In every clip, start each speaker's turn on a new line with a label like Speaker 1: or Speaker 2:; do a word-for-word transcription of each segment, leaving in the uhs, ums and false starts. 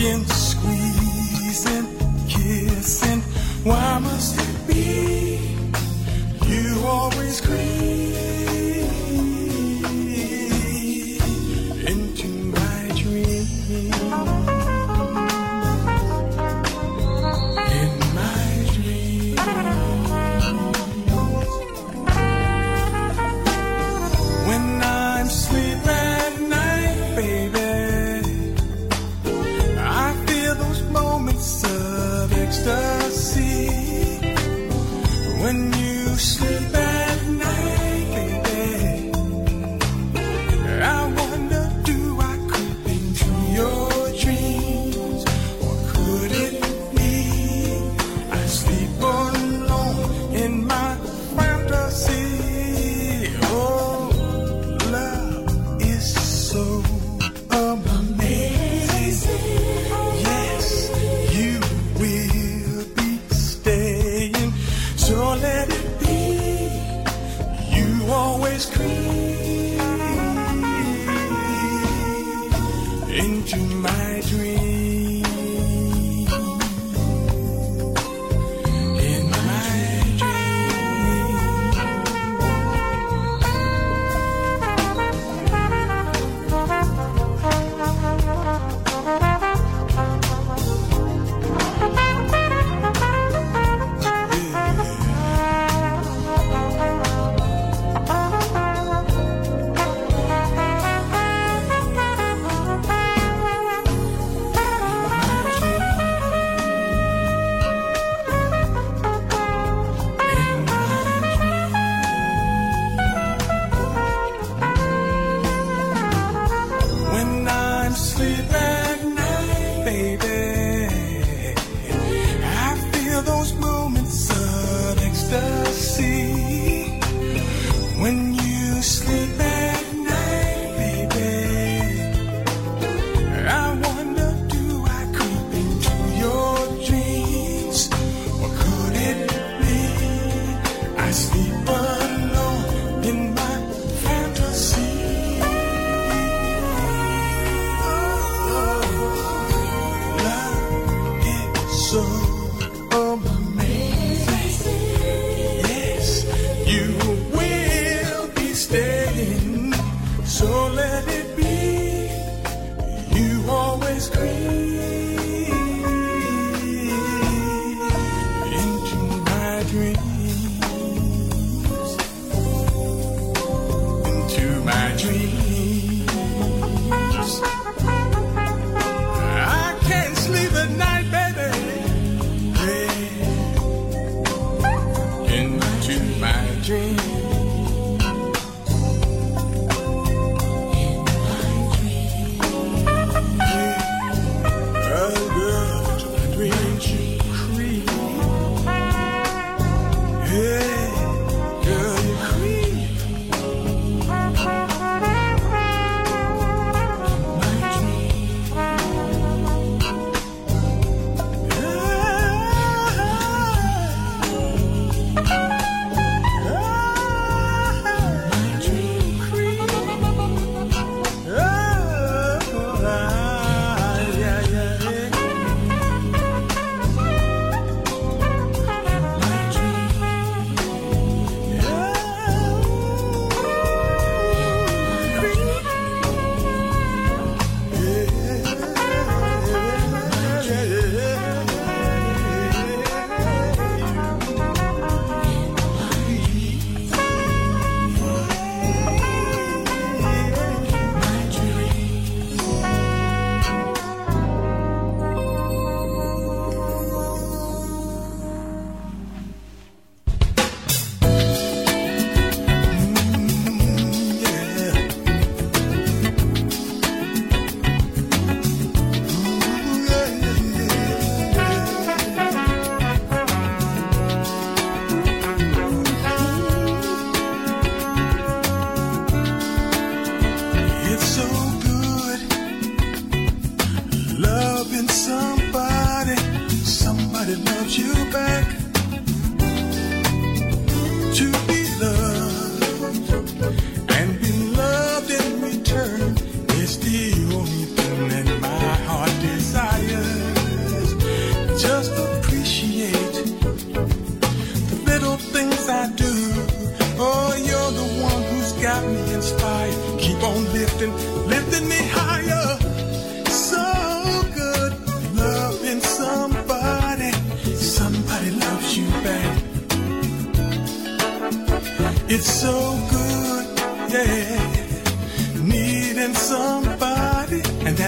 Speaker 1: hugging, squeezing, kissing. Why must it be you always creep into my dreams? In my dreams, when I'm sleeping at night, baby, I feel those moments of ecstasy. When you sleep at night, baby, I wonder, do I creep into your dreams? Or could it be I sleep alone in my fantasy? Oh, love is so amazing. Yes, you will be staying. So let it be, you always creep into my dreams. In my dreams. When I'm sleeping at night, baby, I feel those moments of ecstasy. When you sleep at night, baby, I wonder, do I creep into your dreams? Or could it be I sleep alone in my fantasy? So amazing. Yes, you will be staying. So let it be, you always creep into my dreams. Into my dreams. I can't sleep at night, baby. Into my dreams. In my dreams. Oh, girl, into my dreams you creep. Yeah, girl, you creep. My dreams. It's the only thing that my heart desires.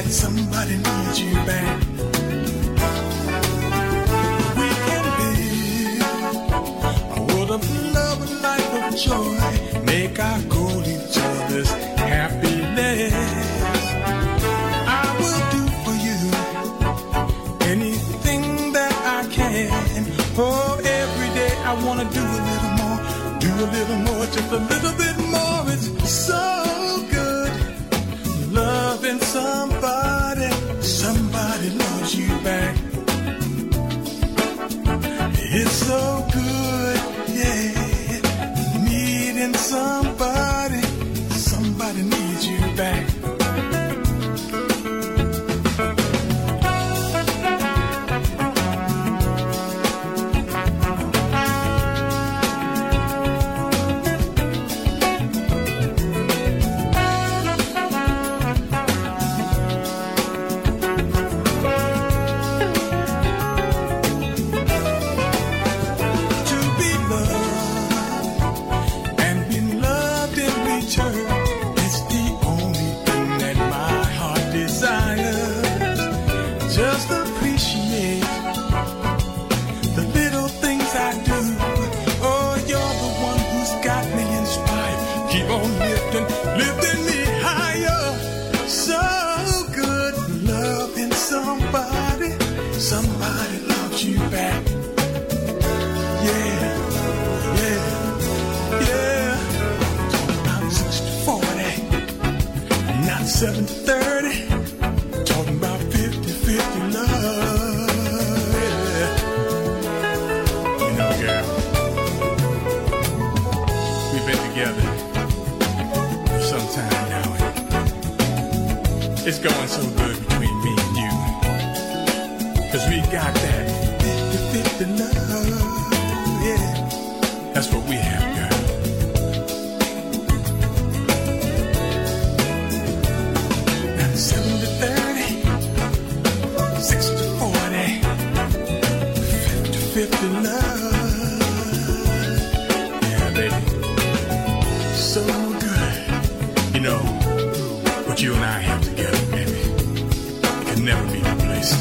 Speaker 1: that somebody needs you back. We can live a world of love, a life of joy. Make our goal each other's happiness. I will do for you anything that I can. Oh, every day I want to do a little more, do a little more, just a little bit more. It's so good loving somebody, somebody loves you back. It's so good, yeah, needing somebody, somebody needs you back. Somebody loves you back. Yeah, yeah, yeah. Talking about sixty forty, not seventy thirty. Talking about fifty fifty love. Yeah. You know, girl, we've been together for some time now. It's going so good between me and you. Cause we got that fifty fifty love, yeah. That's what we have, girl. Now seventy thirty, sixty forty, fifty fifty love. Yeah, baby. So good. You know, what you and I have together, baby, can never be replaced.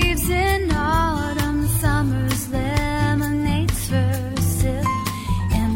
Speaker 2: Summer's lemonades for a sip.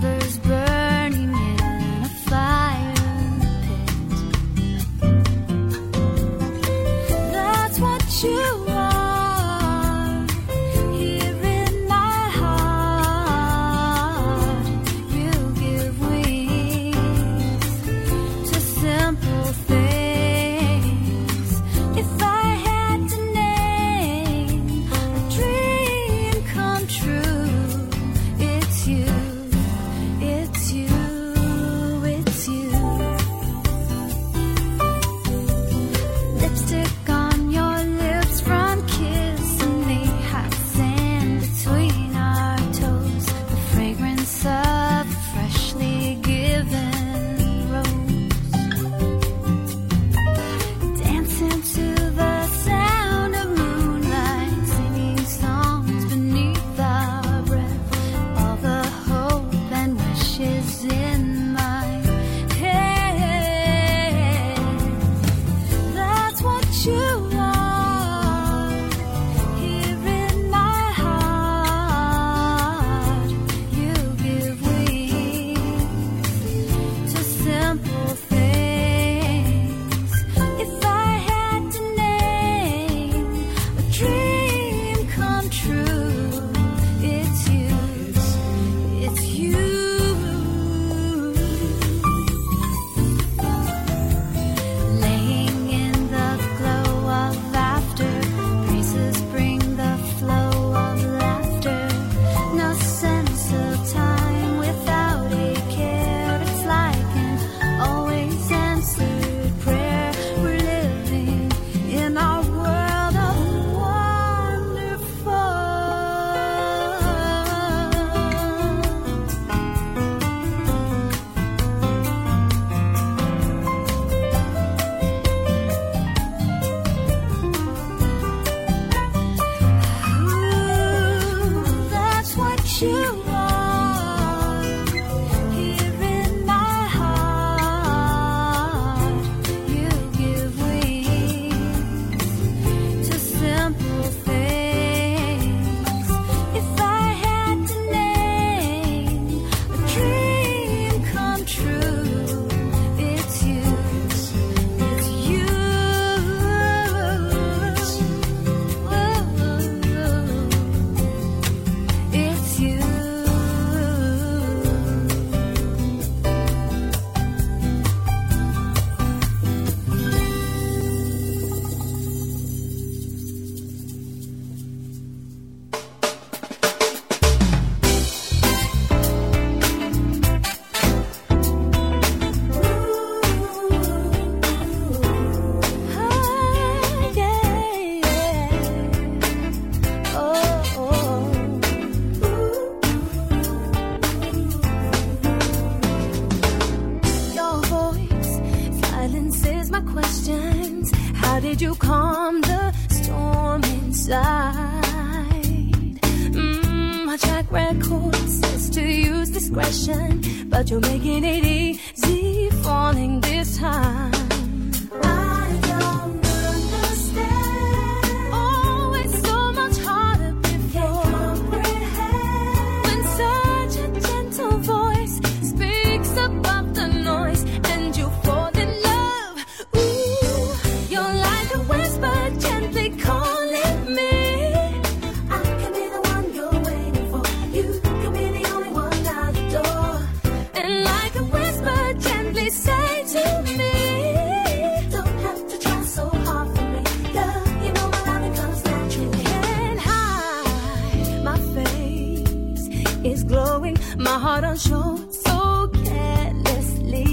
Speaker 2: record says to use discretion, but you're making it easy, falling this time. I don't understand. Oh, it's so much harder before. Can't comprehend when such a gentle voice speaks above the noise, and you fall in love. Ooh, you're like a whisper gently calling me. I can be the one you're waiting for. You can be the only one I adore. And like a whisper gently say to me, don't have to try so hard for me. Girl, you know my loving comes naturally. Can't hide my face is glowing, my heart unsure so carelessly.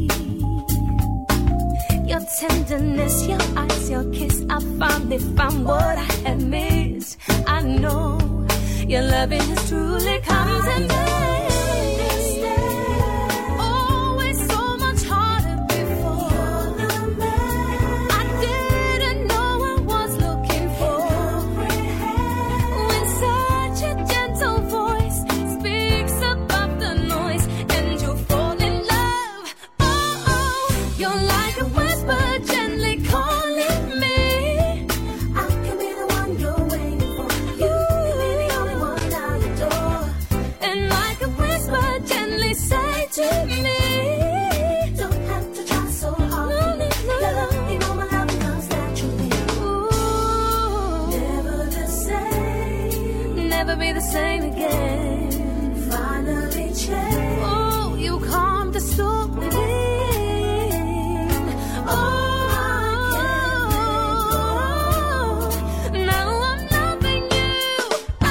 Speaker 2: Your tenderness, your eyes, your kiss, I finally found what I had missed. I know your loving has truly come to me. Oh, it's so much harder before. I didn't know I was looking for. When such a gentle voice speaks above the noise, and you fall in love. Oh, oh, you're like a whisper gently calling me. I can be the one you're waiting for. You can be the only one I adore. And like a whisper gently say to me, don't have to try so hard. No, no, no. Love, you know my love comes naturally. Ooh, never the same. Never be the same again. Finally change. Oh, you calm the storm within. Oh, now I'm loving you. Oh,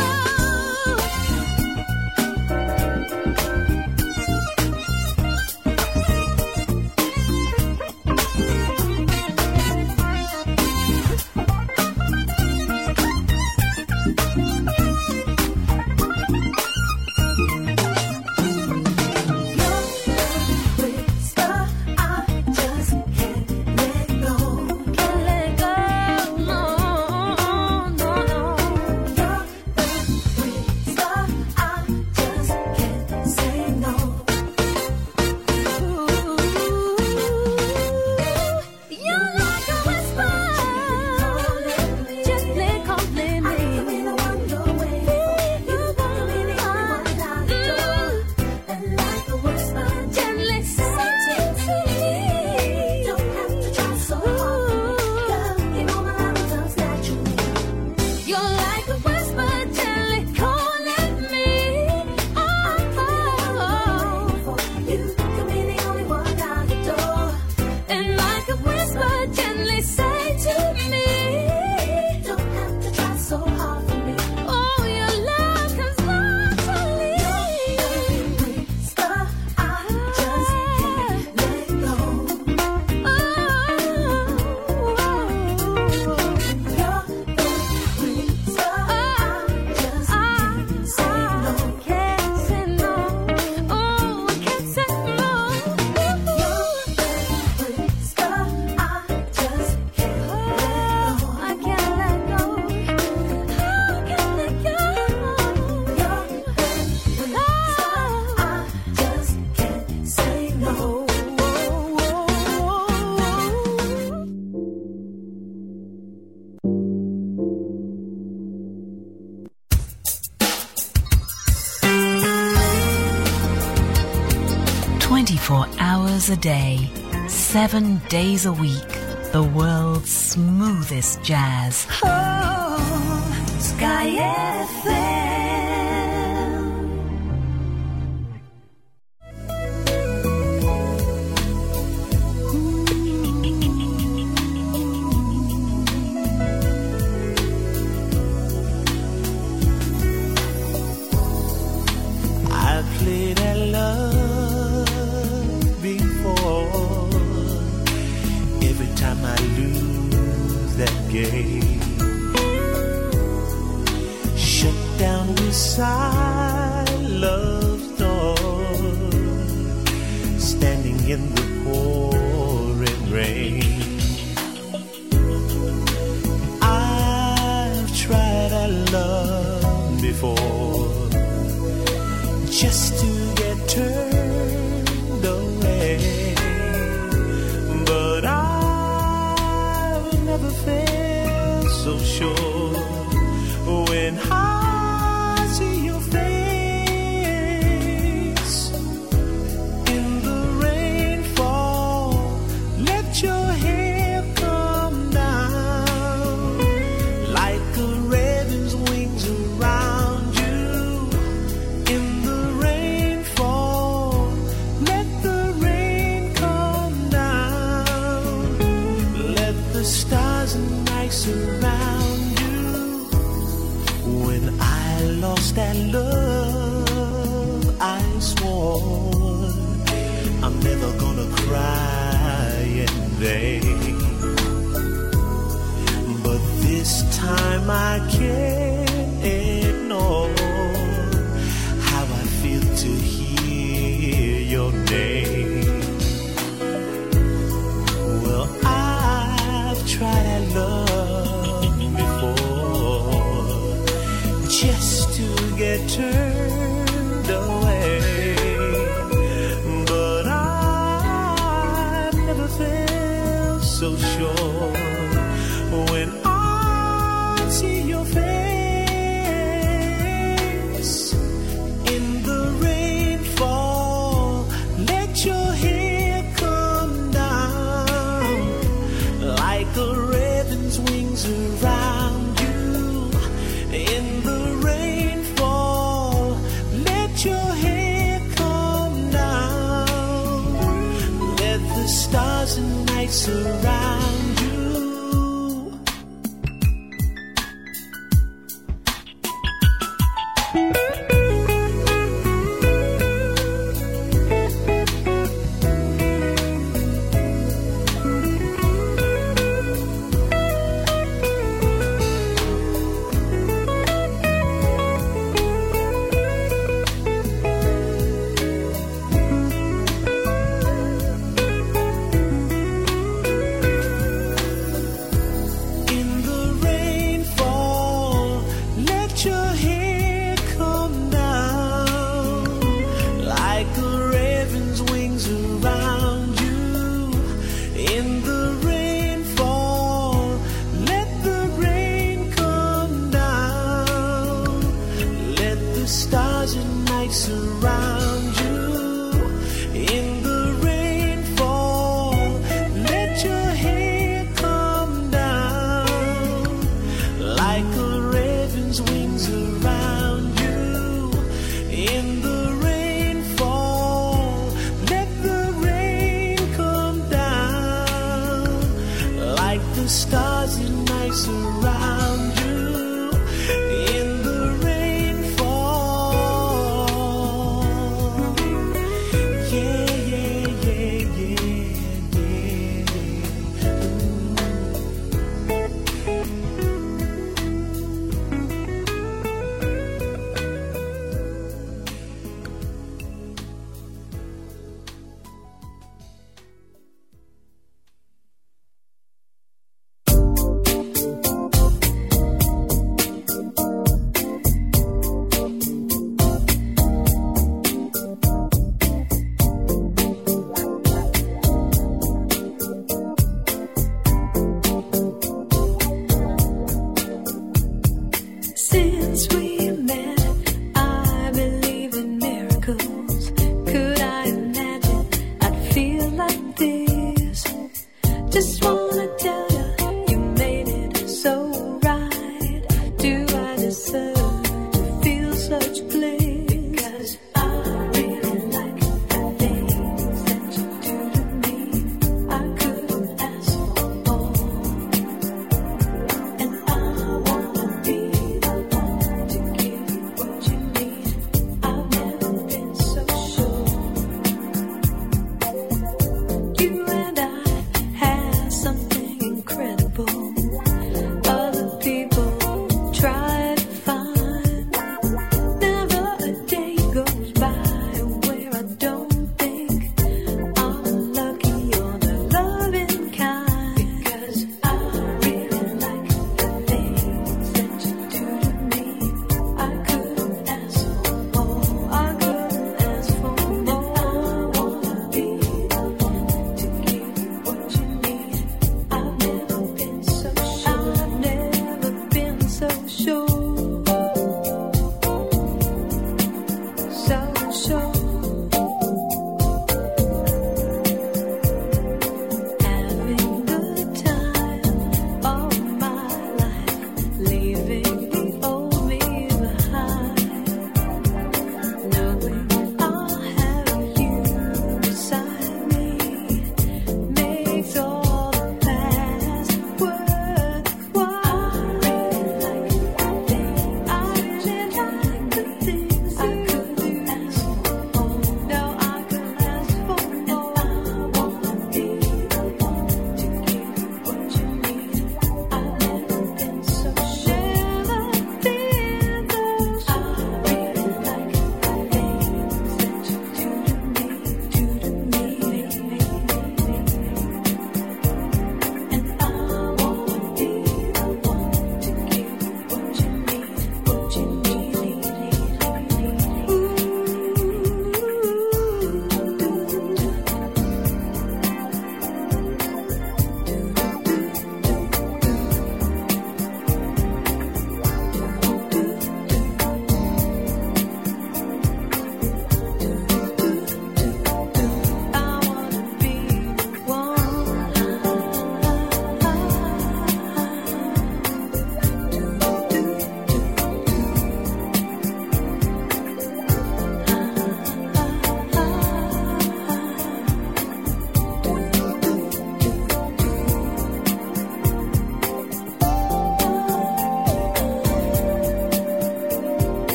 Speaker 3: twenty-four hours a day, seven days a week, the world's smoothest jazz.
Speaker 2: oh, Sky F M.
Speaker 4: I played at love before. Every time I lose that game, shut down beside love's door, standing in the pouring rain. I've tried at love before. just to get turned away. But I've never felt so sure when I see your face in the rainfall. Let your hair come down like a raven's wings around you. In the rainfall, let the rain come down. Let the stars and night surround you. When I lost that love, I swore I'm never gonna cry in vain. But this time I can't ignore how I feel to hear your name. Well, I've tried love before, just to get turned away. But I've never felt so sure when I see your face in the rainfall. Let your hair come down like a raven's wings around you. In the rainfall, let your hair come down. Let the stars and night surround you. In the rainfall, let your hair come down like a raven's wings around you. In the rainfall, let the rain come down. Let the stars and night surround you. In the rainfall, let your hair come down like a raven's wings around you. In the rainfall, let the rain come down like the stars and night surround you. In the rainfall, yeah, yeah, yeah, yeah,
Speaker 2: Since we met, I believe in miracles. Could I imagine I'd feel like this? Just wanna tell you, you made it so right. Do I deserve to feel such bliss? Because I really like the things that you do to me. I couldn't ask for more. And I wanna be the one to give you what you need. I've never been so sure. You and I have something incredible. Other people try to find. Never a day goes by where I don't think I'm lucky or the loving kind. Because I really like the things that you do to me. I couldn't ask for more. I couldn't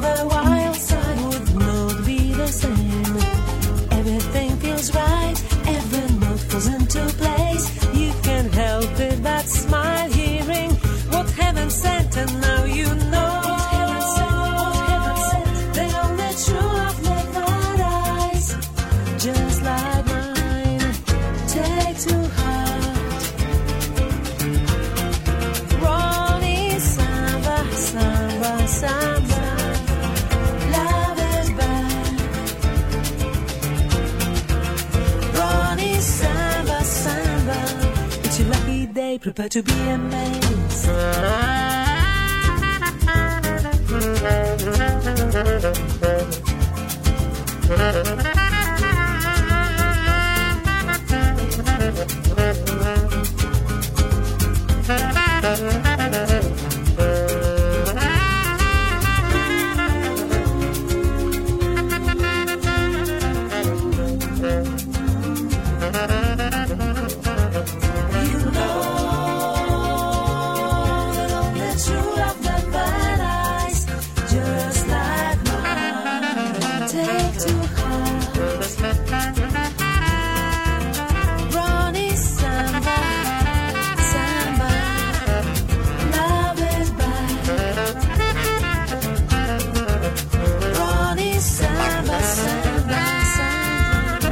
Speaker 5: the wild side would not be the same. Everything feels right, every note falls into place. You can't help it but smile, hearing what heaven sent, and now you know what heaven sent, what heaven sent. They only true love never dies, just like mine. Take to heart, Ronnie Samba, Samba, Samba. Love is back, Ronnie Samba, Samba. It's your lucky day, prepare to be amazed. You know that only true love never dies, just like mine. Take to heart, Ronnie Samba, Samba. Love is back, Ronnie Samba, Samba, Samba.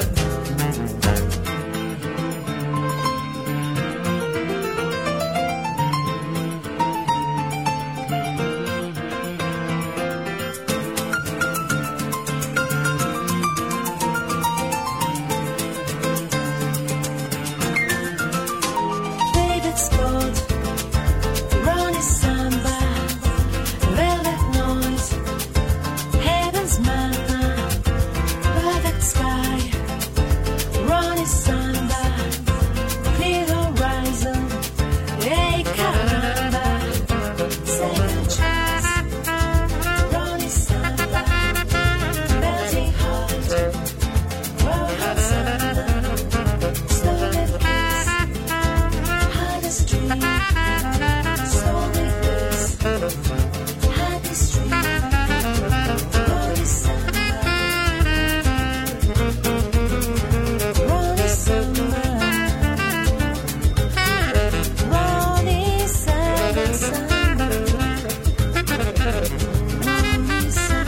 Speaker 5: David Scott, Ronnie Samba, Velvet Noise, Heaven's Manna, Perfect Sky, Ronnie Samba, Clear Horizon, Hey Caramba, Second Chance, Ronnie Samba, Melting Heart, World Heart Samba, Slowly Kiss, Hardest Dream, Slowly Kiss, Hardest Dream, Ronnie Samba, Ronnie Samba, Ronnie Samba, Samba, Ronnie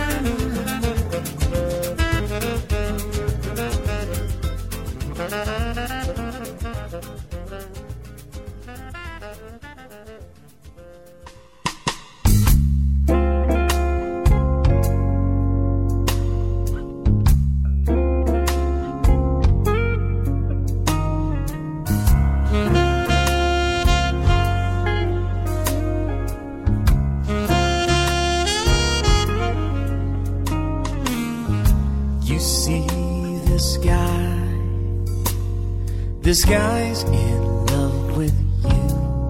Speaker 4: You see the sky, the sky's in love with you.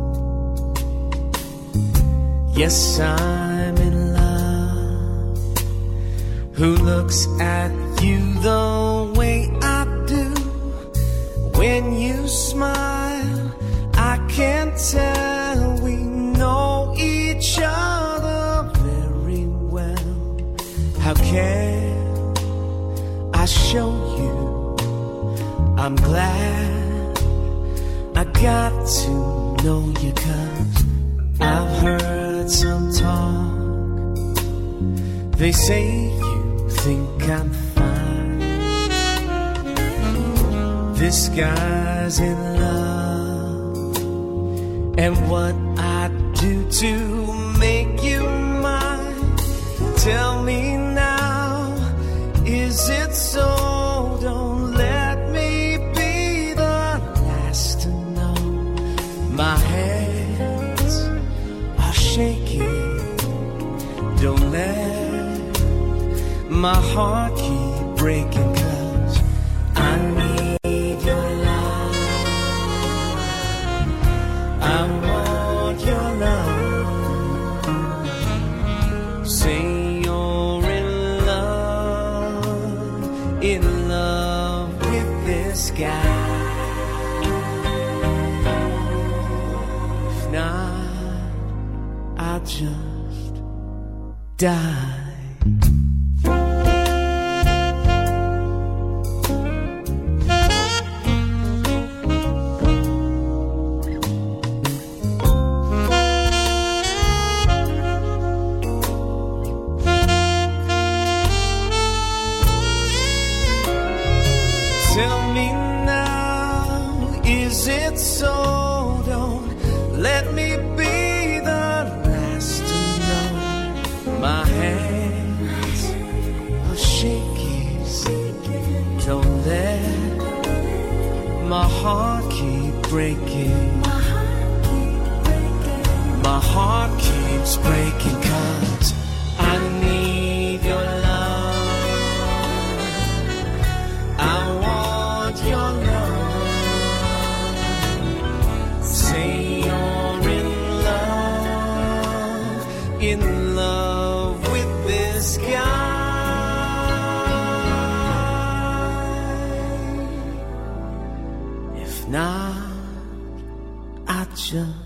Speaker 4: Yes, I'm in love. Who looks at you the way I do? When you smile, I can tell we know each other very well. How can I show you I'm glad I got to know you? 'Cause I've heard some talk. They say you think I'm fine. This guy's in love, and what I do to make you mine. Tell me now, is it so? Don't let me be the last to know. My hands are shaking. Don't let my heart keep breaking, 'cause I need your love. I want your love. Say you're in love, in love with this guy. If not, I'll just die. it, so don't let me be the last to know. My hands are shaking, don't let my heart keep breaking. My heart keeps breaking 'cause I need your love. I want your love. Say you're in love, in love with this guy. If not, I just